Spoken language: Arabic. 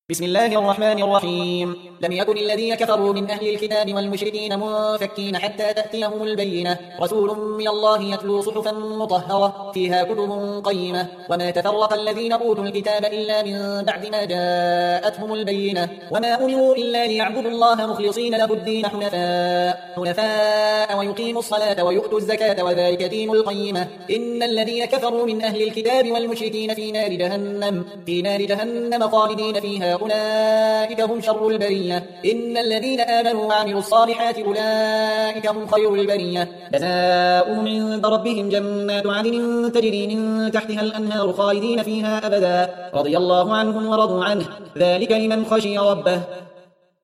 بسم الله الرحمن الرحيم. لم يكن الذين كفروا من أهل الكتاب والمشركين منفكين حتى تأتيهم البينة، رسول من الله يتلو صحفا مطهرة فيها كتب قيمة. وما تفرق الذين أوتوا الكتاب إلا من بعد ما جاءتهم البينة، وما أمروا إلا ليعبدوا الله مخلصين له الدين حنفاء ويقيموا الصلاة ويؤتوا الزكاة وذلك دين القيمة. إن الذين كفروا من أهل الكتاب والمشركين في نار جهنم خالدين فيها، أولئك هم شر البرية. إن الذين آمنوا وعملوا الصالحات أولئك هم خير البرية. جزاؤهم عند ربهم جنات عدن تجري من تحتها الأنهار خالدين فيها أبدا، رضي الله عنهم ورضوا عنه، ذلك لمن خشي ربه.